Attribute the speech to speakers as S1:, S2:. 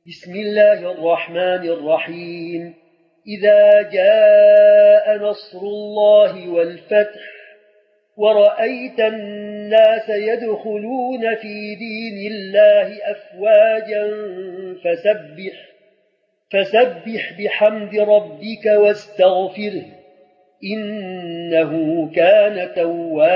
S1: بسم الله الرحمن الرحيم إذا جاء نصر الله والفتح ورأيت الناس يدخلون في دين الله أفواجا فسبح بحمد ربك واستغفره إنه كان توابا.